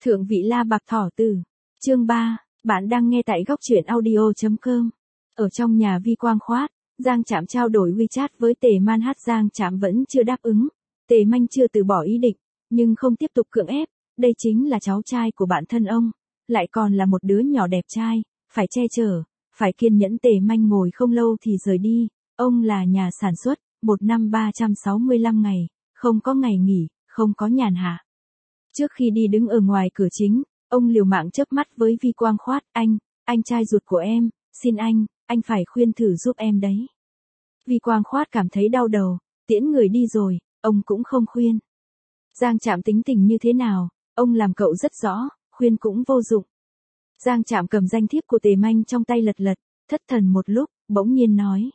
Thượng vị La Bạc Thỏ Tử. Chương 3, bạn đang nghe tại góc truyện audio.com. Ở trong nhà Vi Quang Khoát, Giang Trạm trao đổi WeChat với Tề Man Hát. Giang Trạm vẫn chưa đáp ứng, Tề Manh chưa từ bỏ ý định, nhưng không tiếp tục cưỡng ép, đây chính là cháu trai của bạn thân ông, lại còn là một đứa nhỏ đẹp trai, phải che chở, phải kiên nhẫn. Tề Manh ngồi không lâu thì rời đi, ông là nhà sản xuất, một năm 365 ngày, không có ngày nghỉ, không có nhàn hạ. Trước khi đi đứng ở ngoài cửa chính, ông liều mạng chớp mắt với Vi Quang Khoát. Anh trai ruột của em, xin anh phải khuyên thử giúp em đấy. Vi Quang Khoát cảm thấy đau đầu, tiễn người đi rồi, ông cũng không khuyên. Giang Trạm tính tình như thế nào, ông làm cậu rất rõ, khuyên cũng vô dụng. Giang Trạm cầm danh thiếp của Tề Manh trong tay lật, thất thần một lúc, bỗng nhiên nói.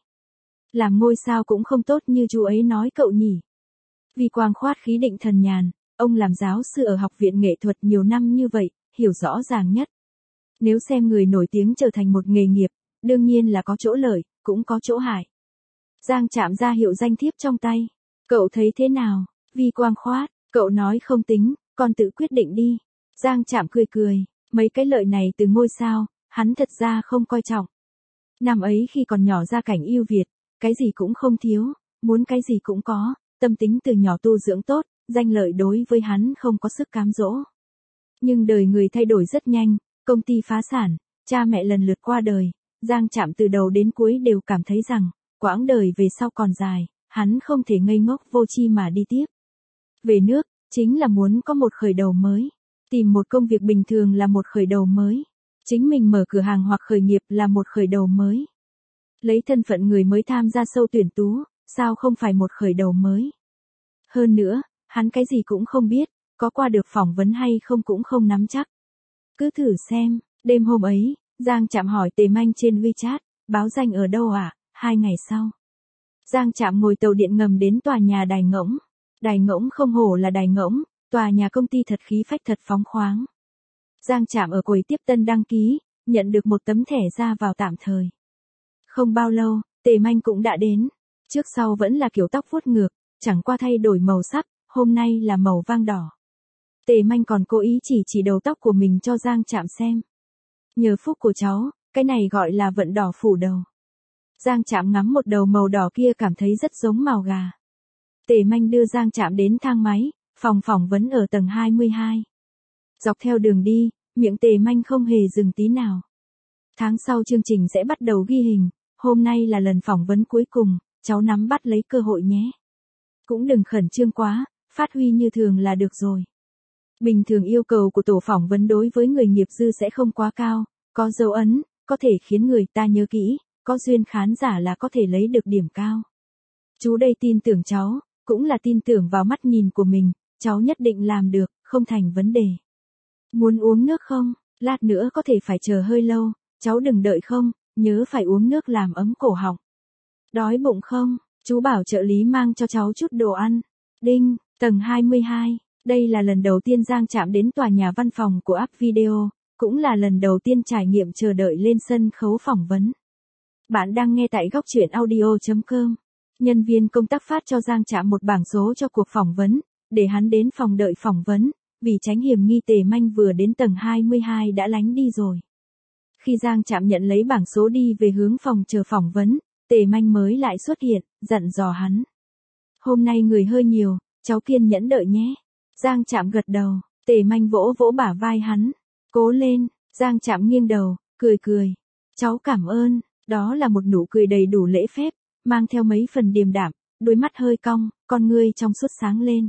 Làm ngôi sao cũng không tốt như chú ấy nói cậu nhỉ. Vi Quang Khoát khí định thần nhàn, ông làm giáo sư ở học viện nghệ thuật nhiều năm như vậy, hiểu rõ ràng nhất. Nếu xem người nổi tiếng trở thành một nghề nghiệp, đương nhiên là có chỗ lợi, cũng có chỗ hại. Giang Trạm ra hiệu danh thiếp trong tay. Cậu thấy thế nào, Vi Quang Khoát? Cậu nói không tính, con tự quyết định đi. Giang Trạm cười, mấy cái lợi này từ ngôi sao, hắn thật ra không coi trọng. Năm ấy khi còn nhỏ gia cảnh ưu việt, cái gì cũng không thiếu, muốn cái gì cũng có, tâm tính từ nhỏ tu dưỡng tốt, danh lợi đối với hắn không có sức cám dỗ. Nhưng đời người thay đổi rất nhanh, công ty phá sản, cha mẹ lần lượt qua đời, Giang Trạm từ đầu đến cuối đều cảm thấy rằng, quãng đời về sau còn dài, hắn không thể ngây ngốc vô tri mà đi tiếp. Về nước, chính là muốn có một khởi đầu mới. Tìm một công việc bình thường là một khởi đầu mới. Chính mình mở cửa hàng hoặc khởi nghiệp là một khởi đầu mới. Lấy thân phận người mới tham gia sâu tuyển tú, sao không phải một khởi đầu mới. Hơn nữa, hắn cái gì cũng không biết, có qua được phỏng vấn hay không cũng không nắm chắc. Cứ thử xem, đêm hôm ấy, Giang Trạm hỏi Tề Manh trên WeChat, báo danh ở đâu ạ? 2 ngày sau. Giang Trạm ngồi tàu điện ngầm đến tòa nhà Đài Ngỗng. Đài Ngỗng không hổ là Đài Ngỗng, tòa nhà công ty thật khí phách thật phóng khoáng. Giang Trạm ở quầy tiếp tân đăng ký, nhận được một tấm thẻ ra vào tạm thời. Không bao lâu, Tề Manh cũng đã đến. Trước sau vẫn là kiểu tóc vuốt ngược, chẳng qua thay đổi màu sắc, hôm nay là màu vang đỏ. Tề Manh còn cố ý chỉ đầu tóc của mình cho Giang Trạm xem. Nhờ phúc của cháu, cái này gọi là vận đỏ phủ đầu. Giang Trạm ngắm một đầu màu đỏ kia cảm thấy rất giống màu gà. Tề Manh đưa Giang Trạm đến thang máy, phòng phỏng vấn ở tầng 22. Dọc theo đường đi, miệng Tề Manh không hề dừng tí nào. Tháng sau chương trình sẽ bắt đầu ghi hình, hôm nay là lần phỏng vấn cuối cùng, cháu nắm bắt lấy cơ hội nhé. Cũng đừng khẩn trương quá, phát huy như thường là được rồi. Bình thường yêu cầu của tổ phỏng vấn đối với người nghiệp dư sẽ không quá cao, có dấu ấn, có thể khiến người ta nhớ kỹ, có duyên khán giả là có thể lấy được điểm cao. Chú đây tin tưởng cháu, cũng là tin tưởng vào mắt nhìn của mình, cháu nhất định làm được, không thành vấn đề. Muốn uống nước không? Lát nữa có thể phải chờ hơi lâu, cháu đừng đợi không, nhớ phải uống nước làm ấm cổ họng. Đói bụng không? Chú bảo trợ lý mang cho cháu chút đồ ăn. Đinh, tầng 22. Đây là lần đầu tiên Giang Trạm đến tòa nhà văn phòng của App Video, cũng là lần đầu tiên trải nghiệm chờ đợi lên sân khấu phỏng vấn. Bạn đang nghe tại góc truyện audio.com. Nhân viên công tác phát cho Giang Trạm một bảng số cho cuộc phỏng vấn, để hắn đến phòng đợi phỏng vấn, vì tránh hiểm nghi Tề Manh vừa đến tầng 22 đã lánh đi rồi. Khi Giang Trạm nhận lấy bảng số đi về hướng phòng chờ phỏng vấn, Tề Manh mới lại xuất hiện, dặn dò hắn. Hôm nay người hơi nhiều, cháu kiên nhẫn đợi nhé. Giang Trạm gật đầu, Tề Manh vỗ bả vai hắn. Cố lên, Giang Trạm nghiêng đầu, cười. Cháu cảm ơn, đó là một nụ cười đầy đủ lễ phép, mang theo mấy phần điềm đạm, đôi mắt hơi cong, con ngươi trong suốt sáng lên.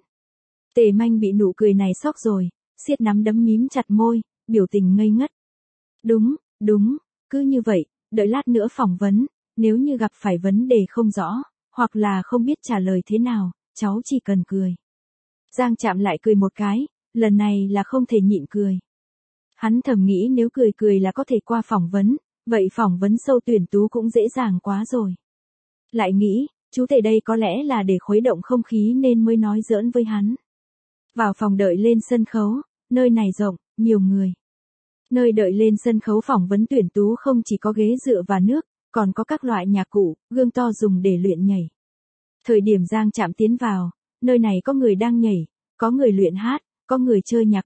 Tề Manh bị nụ cười này sốc rồi, siết nắm đấm mím chặt môi, biểu tình ngây ngất. Đúng, cứ như vậy, đợi lát nữa phỏng vấn, nếu như gặp phải vấn đề không rõ, hoặc là không biết trả lời thế nào, cháu chỉ cần cười. Giang Trạm lại cười một cái, lần này là không thể nhịn cười. Hắn thầm nghĩ nếu cười là có thể qua phỏng vấn, vậy phỏng vấn sâu tuyển tú cũng dễ dàng quá rồi. Lại nghĩ, chú Tề đây có lẽ là để khuấy động không khí nên mới nói giỡn với hắn. Vào phòng đợi lên sân khấu, nơi này rộng, nhiều người. Nơi đợi lên sân khấu phỏng vấn tuyển tú không chỉ có ghế dựa và nước, còn có các loại nhạc cụ, gương to dùng để luyện nhảy. Thời điểm Giang Trạm tiến vào, nơi này có người đang nhảy, có người luyện hát, có người chơi nhạc cụ,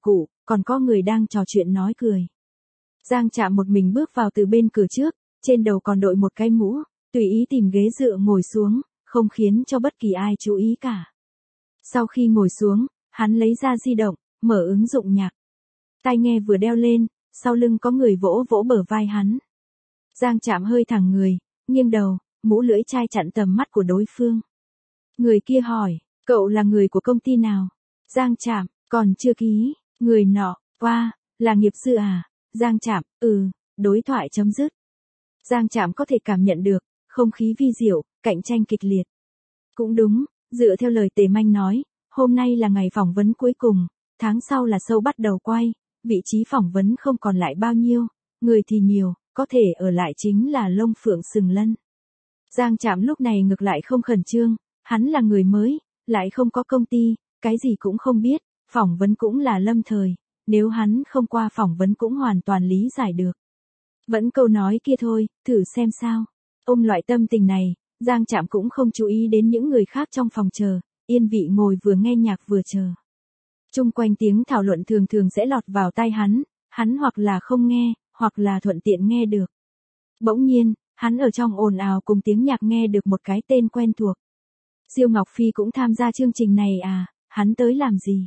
còn có người đang trò chuyện nói cười. Giang Trạm một mình bước vào từ bên cửa trước, trên đầu còn đội một cái mũ, tùy ý tìm ghế dựa ngồi xuống, không khiến cho bất kỳ ai chú ý cả. Sau khi ngồi xuống, hắn lấy ra di động, mở ứng dụng nhạc. Tai nghe vừa đeo lên, sau lưng có người vỗ vỗ bờ vai hắn. Giang Trạm hơi thẳng người, nghiêng đầu, mũ lưỡi chai chặn tầm mắt của đối phương. Người kia hỏi, cậu là người của công ty nào? Giang Trạm, còn chưa ký. Người nọ, qua, là nghiệp dư à? Giang Trạm, đối thoại chấm dứt. Giang Trạm có thể cảm nhận được, không khí vi diệu, cạnh tranh kịch liệt. Cũng đúng, dựa theo lời Tề Manh nói, hôm nay là ngày phỏng vấn cuối cùng, tháng sau là show bắt đầu quay, vị trí phỏng vấn không còn lại bao nhiêu, người thì nhiều, có thể ở lại chính là lông phượng sừng lân. Giang Trạm lúc này ngược lại không khẩn trương, hắn là người mới, lại không có công ty, cái gì cũng không biết, phỏng vấn cũng là lâm thời, nếu hắn không qua phỏng vấn cũng hoàn toàn lý giải được. Vẫn câu nói kia thôi, thử xem sao. Ôm loại tâm tình này, Giang Trạm cũng không chú ý đến những người khác trong phòng chờ, yên vị ngồi vừa nghe nhạc vừa chờ. Chung quanh tiếng thảo luận thường thường sẽ lọt vào tai hắn hoặc là không nghe, hoặc là thuận tiện nghe được. Bỗng nhiên, hắn ở trong ồn ào cùng tiếng nhạc nghe được một cái tên quen thuộc. Diêu Ngọc Phi cũng tham gia chương trình này à, hắn tới làm gì?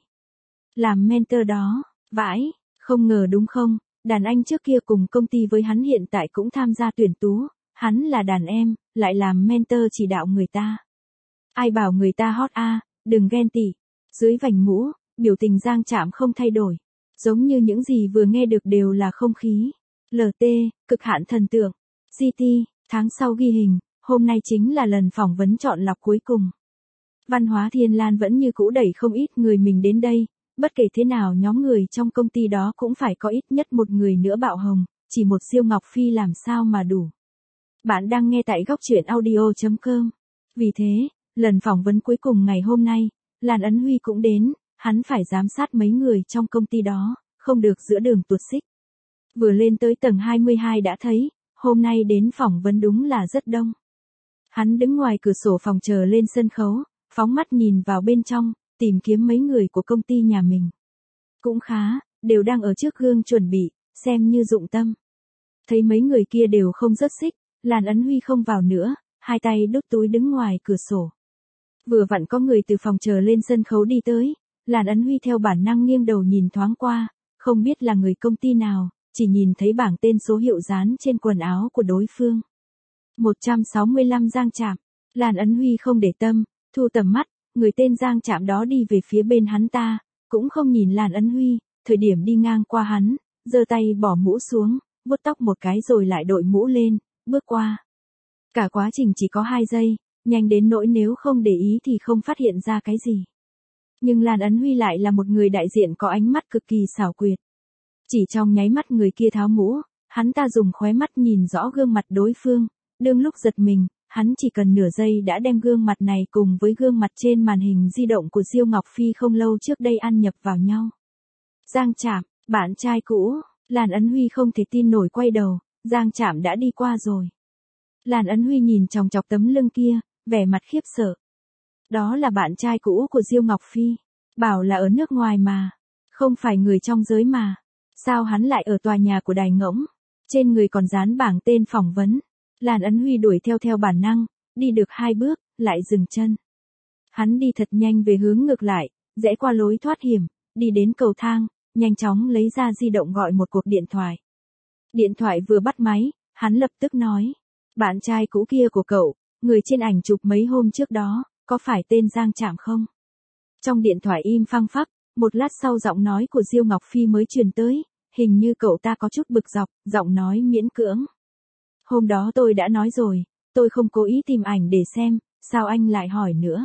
Làm mentor đó, vãi, không ngờ đúng không, đàn anh trước kia cùng công ty với hắn hiện tại cũng tham gia tuyển tú, hắn là đàn em, lại làm mentor chỉ đạo người ta. Ai bảo người ta hot a, đừng ghen tị. Dưới vành mũ, biểu tình Giang Trạm không thay đổi, giống như những gì vừa nghe được đều là không khí. LT, cực hạn thần tượng. GT, tháng sau ghi hình, hôm nay chính là lần phỏng vấn chọn lọc cuối cùng. Văn hóa Thiên Lan vẫn như cũ đẩy không ít người mình đến đây, bất kể thế nào nhóm người trong công ty đó cũng phải có ít nhất một người nữa bạo hồng, chỉ một Diêu Ngọc Phi làm sao mà đủ. Bạn đang nghe tại góc truyện audio.com. Vì thế, lần phỏng vấn cuối cùng ngày hôm nay, Lan Ấn Huy cũng đến, hắn phải giám sát mấy người trong công ty đó, không được giữa đường tuột xích. Vừa lên tới tầng 22 đã thấy, hôm nay đến phỏng vấn đúng là rất đông. Hắn đứng ngoài cửa sổ phòng chờ lên sân khấu, phóng mắt nhìn vào bên trong, tìm kiếm mấy người của công ty nhà mình. Cũng khá, đều đang ở trước gương chuẩn bị, xem như dụng tâm. Thấy mấy người kia đều không rớt xích, Lan Ấn Huy không vào nữa, hai tay đút túi đứng ngoài cửa sổ. Vừa vặn có người từ phòng chờ lên sân khấu đi tới, Lan Ấn Huy theo bản năng nghiêng đầu nhìn thoáng qua, không biết là người công ty nào, chỉ nhìn thấy bảng tên số hiệu dán trên quần áo của đối phương. 165 Giang Trạm. Lan Ấn Huy không để tâm, thu tầm mắt, người tên Giang Trạm đó đi về phía bên hắn ta, cũng không nhìn Lan Ấn Huy, thời điểm đi ngang qua hắn, giơ tay bỏ mũ xuống, vuốt tóc một cái rồi lại đội mũ lên, bước qua. Cả quá trình chỉ có 2 giây, nhanh đến nỗi nếu không để ý thì không phát hiện ra cái gì. Nhưng Lan Ấn Huy lại là một người đại diện có ánh mắt cực kỳ xảo quyệt. Chỉ trong nháy mắt người kia tháo mũ, hắn ta dùng khóe mắt nhìn rõ gương mặt đối phương, đương lúc giật mình, hắn chỉ cần nửa giây đã đem gương mặt này cùng với gương mặt trên màn hình di động của Diêu Ngọc Phi không lâu trước đây ăn nhập vào nhau. Giang Trạm, bạn trai cũ, Lan Ấn Huy không thể tin nổi quay đầu, Giang Trạm đã đi qua rồi. Lan Ấn Huy nhìn chòng chọc tấm lưng kia, vẻ mặt khiếp sợ. Đó là bạn trai cũ của Diêu Ngọc Phi, bảo là ở nước ngoài mà, không phải người trong giới mà. Sao hắn lại ở tòa nhà của Đài Ngỗng? Trên người còn dán bảng tên phỏng vấn. Lan Ấn Huy đuổi theo bản năng, đi được 2 bước, lại dừng chân. Hắn đi thật nhanh về hướng ngược lại, rẽ qua lối thoát hiểm, đi đến cầu thang, nhanh chóng lấy ra di động gọi một cuộc điện thoại. Điện thoại vừa bắt máy, hắn lập tức nói. Bạn trai cũ kia của cậu, người trên ảnh chụp mấy hôm trước đó, có phải tên Giang Trạm không? Trong điện thoại im phăng phắc, một lát sau giọng nói của Diêu Ngọc Phi mới truyền tới, hình như cậu ta có chút bực dọc, giọng nói miễn cưỡng. Hôm đó tôi đã nói rồi, tôi không cố ý tìm ảnh để xem, sao anh lại hỏi nữa?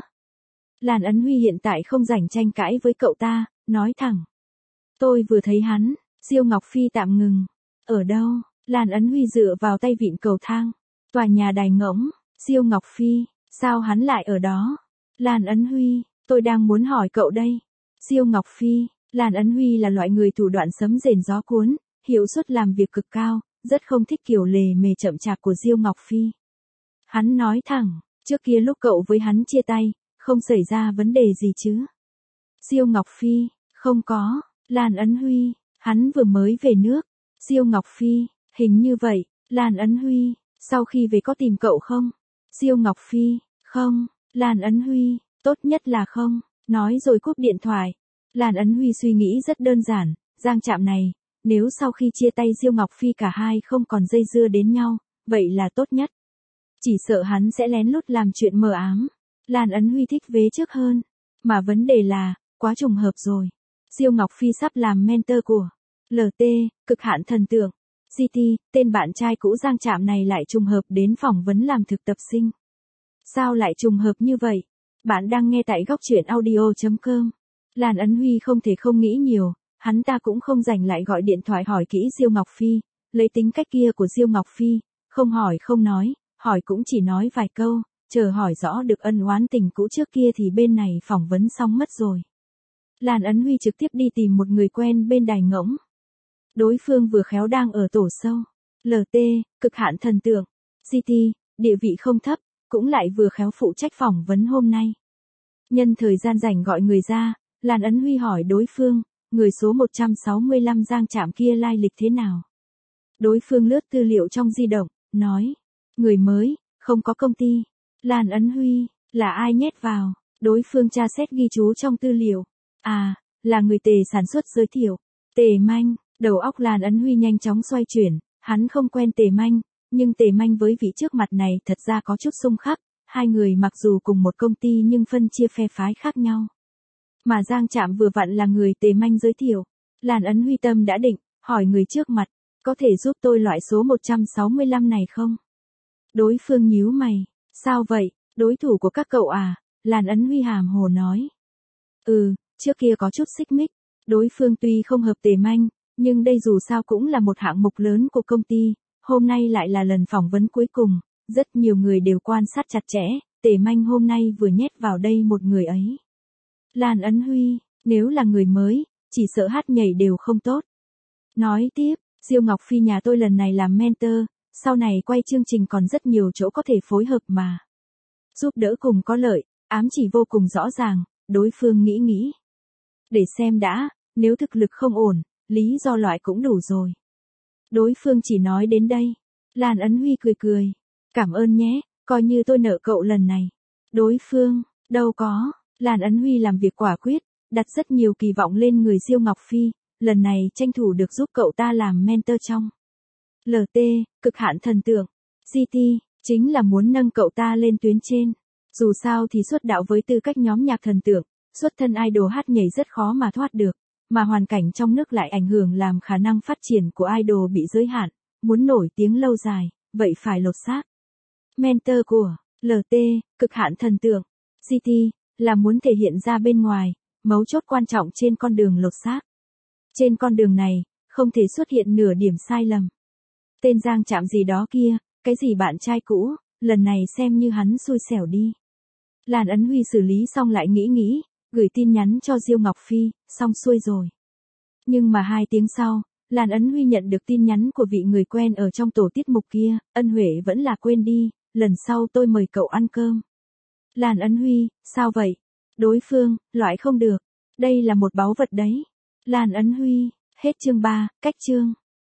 Lan Ấn Huy hiện tại không rảnh tranh cãi với cậu ta, nói thẳng. Tôi vừa thấy hắn. Diêu Ngọc Phi tạm ngừng. Ở đâu? Lan Ấn Huy dựa vào tay vịn cầu thang. Tòa nhà Đài Ngỗng. Diêu Ngọc Phi, sao hắn lại ở đó? Lan Ấn Huy, tôi đang muốn hỏi cậu đây. Diêu Ngọc Phi, Lan Ấn Huy là loại người thủ đoạn sấm rền gió cuốn, hiệu suất làm việc cực cao, rất không thích kiểu lề mề chậm chạp của Diêu Ngọc Phi. Hắn nói thẳng, trước kia lúc cậu với hắn chia tay, không xảy ra vấn đề gì chứ? Diêu Ngọc Phi, không có. Lan Ấn Huy, hắn vừa mới về nước. Diêu Ngọc Phi, hình như vậy. Lan Ấn Huy, sau khi về có tìm cậu không? Diêu Ngọc Phi, không. Lan Ấn Huy, tốt nhất là không. Nói rồi cúp điện thoại. Lan Ấn Huy suy nghĩ rất đơn giản, Giang Trạm này, nếu sau khi chia tay Diêu Ngọc Phi cả hai không còn dây dưa đến nhau, vậy là tốt nhất. Chỉ sợ hắn sẽ lén lút làm chuyện mờ ám. Lan Ấn Huy thích vế trước hơn. Mà vấn đề là, quá trùng hợp rồi. Diêu Ngọc Phi sắp làm mentor của LT, cực hạn thần tượng. GT, tên bạn trai cũ Giang Trạm này lại trùng hợp đến phỏng vấn làm thực tập sinh. Sao lại trùng hợp như vậy? Bạn đang nghe tại góc truyện audio.com. Lan Ấn Huy không thể không nghĩ nhiều, hắn ta cũng không dành lại gọi điện thoại hỏi kỹ Diêu Ngọc Phi, lấy tính cách kia của Diêu Ngọc Phi, không hỏi không nói, hỏi cũng chỉ nói vài câu, chờ hỏi rõ được ân oán tình cũ trước kia thì bên này phỏng vấn xong mất rồi. Lan Ấn Huy trực tiếp đi tìm một người quen bên đài ngỗng. Đối phương vừa khéo đang ở tổ sâu. LT, cực hạn thần tượng. GT, địa vị không thấp, cũng lại vừa khéo phụ trách phỏng vấn hôm nay. Nhân thời gian rảnh gọi người ra, Lan Ấn Huy hỏi đối phương, người số 165 Giang Trạm kia lai lịch thế nào? Đối phương lướt tư liệu trong di động, nói, người mới, không có công ty. Lan Ấn Huy, là ai nhét vào? Đối phương tra xét ghi chú trong tư liệu. À, là người Tề sản xuất giới thiệu. Tề Manh, đầu óc Lan Ấn Huy nhanh chóng xoay chuyển, hắn không quen Tề Manh, nhưng Tề Manh với vị trước mặt này thật ra có chút xung khắc, hai người mặc dù cùng một công ty nhưng phân chia phe phái khác nhau. Mà Giang Trạm vừa vặn là người Tề Manh giới thiệu. Lan Ấn Huy tâm đã định, hỏi người trước mặt, có thể giúp tôi loại số 165 này không? Đối phương nhíu mày, sao vậy, đối thủ của các cậu à? Lan Ấn Huy hàm hồ nói. Trước kia có chút xích mích, đối phương tuy không hợp Tề Manh, nhưng đây dù sao cũng là một hạng mục lớn của công ty, hôm nay lại là lần phỏng vấn cuối cùng, rất nhiều người đều quan sát chặt chẽ, Tề Manh hôm nay vừa nhét vào đây một người ấy. Lan Ấn Huy, nếu là người mới, chỉ sợ hát nhảy đều không tốt. Nói tiếp, Diêu Ngọc Phi nhà tôi lần này làm mentor, sau này quay chương trình còn rất nhiều chỗ có thể phối hợp mà. Giúp đỡ cùng có lợi, ám chỉ vô cùng rõ ràng, đối phương nghĩ. Để xem đã, nếu thực lực không ổn, lý do loại cũng đủ rồi. Đối phương chỉ nói đến đây. Lan Ấn Huy cười. Cảm ơn nhé, coi như tôi nợ cậu lần này. Đối phương, đâu có. Lan Ấn Huy làm việc quả quyết, đặt rất nhiều kỳ vọng lên người Diêu Ngọc Phi, lần này tranh thủ được giúp cậu ta làm mentor trong LT, cực hạn thần tượng. GT, chính là muốn nâng cậu ta lên tuyến trên. Dù sao thì xuất đạo với tư cách nhóm nhạc thần tượng, xuất thân idol hát nhảy rất khó mà thoát được, mà hoàn cảnh trong nước lại ảnh hưởng làm khả năng phát triển của idol bị giới hạn, muốn nổi tiếng lâu dài, vậy phải lột xác. Mentor của LT, cực hạn thần tượng. GT, là muốn thể hiện ra bên ngoài, mấu chốt quan trọng trên con đường lột xác. Trên con đường này, không thể xuất hiện nửa điểm sai lầm. Tên Giang Trạm gì đó kia, cái gì bạn trai cũ, lần này xem như hắn xui xẻo đi. Lan Ấn Huy xử lý xong lại nghĩ, gửi tin nhắn cho Diêu Ngọc Phi, xong xuôi rồi. Nhưng mà 2 tiếng sau, Lan Ấn Huy nhận được tin nhắn của vị người quen ở trong tổ tiết mục kia, Ân Huệ vẫn là quên đi, lần sau tôi mời cậu ăn cơm. Lan Ấn Huy, sao vậy? Đối phương, loại không được. Đây là một báu vật đấy. Lan Ấn Huy, hết chương 3, cách chương.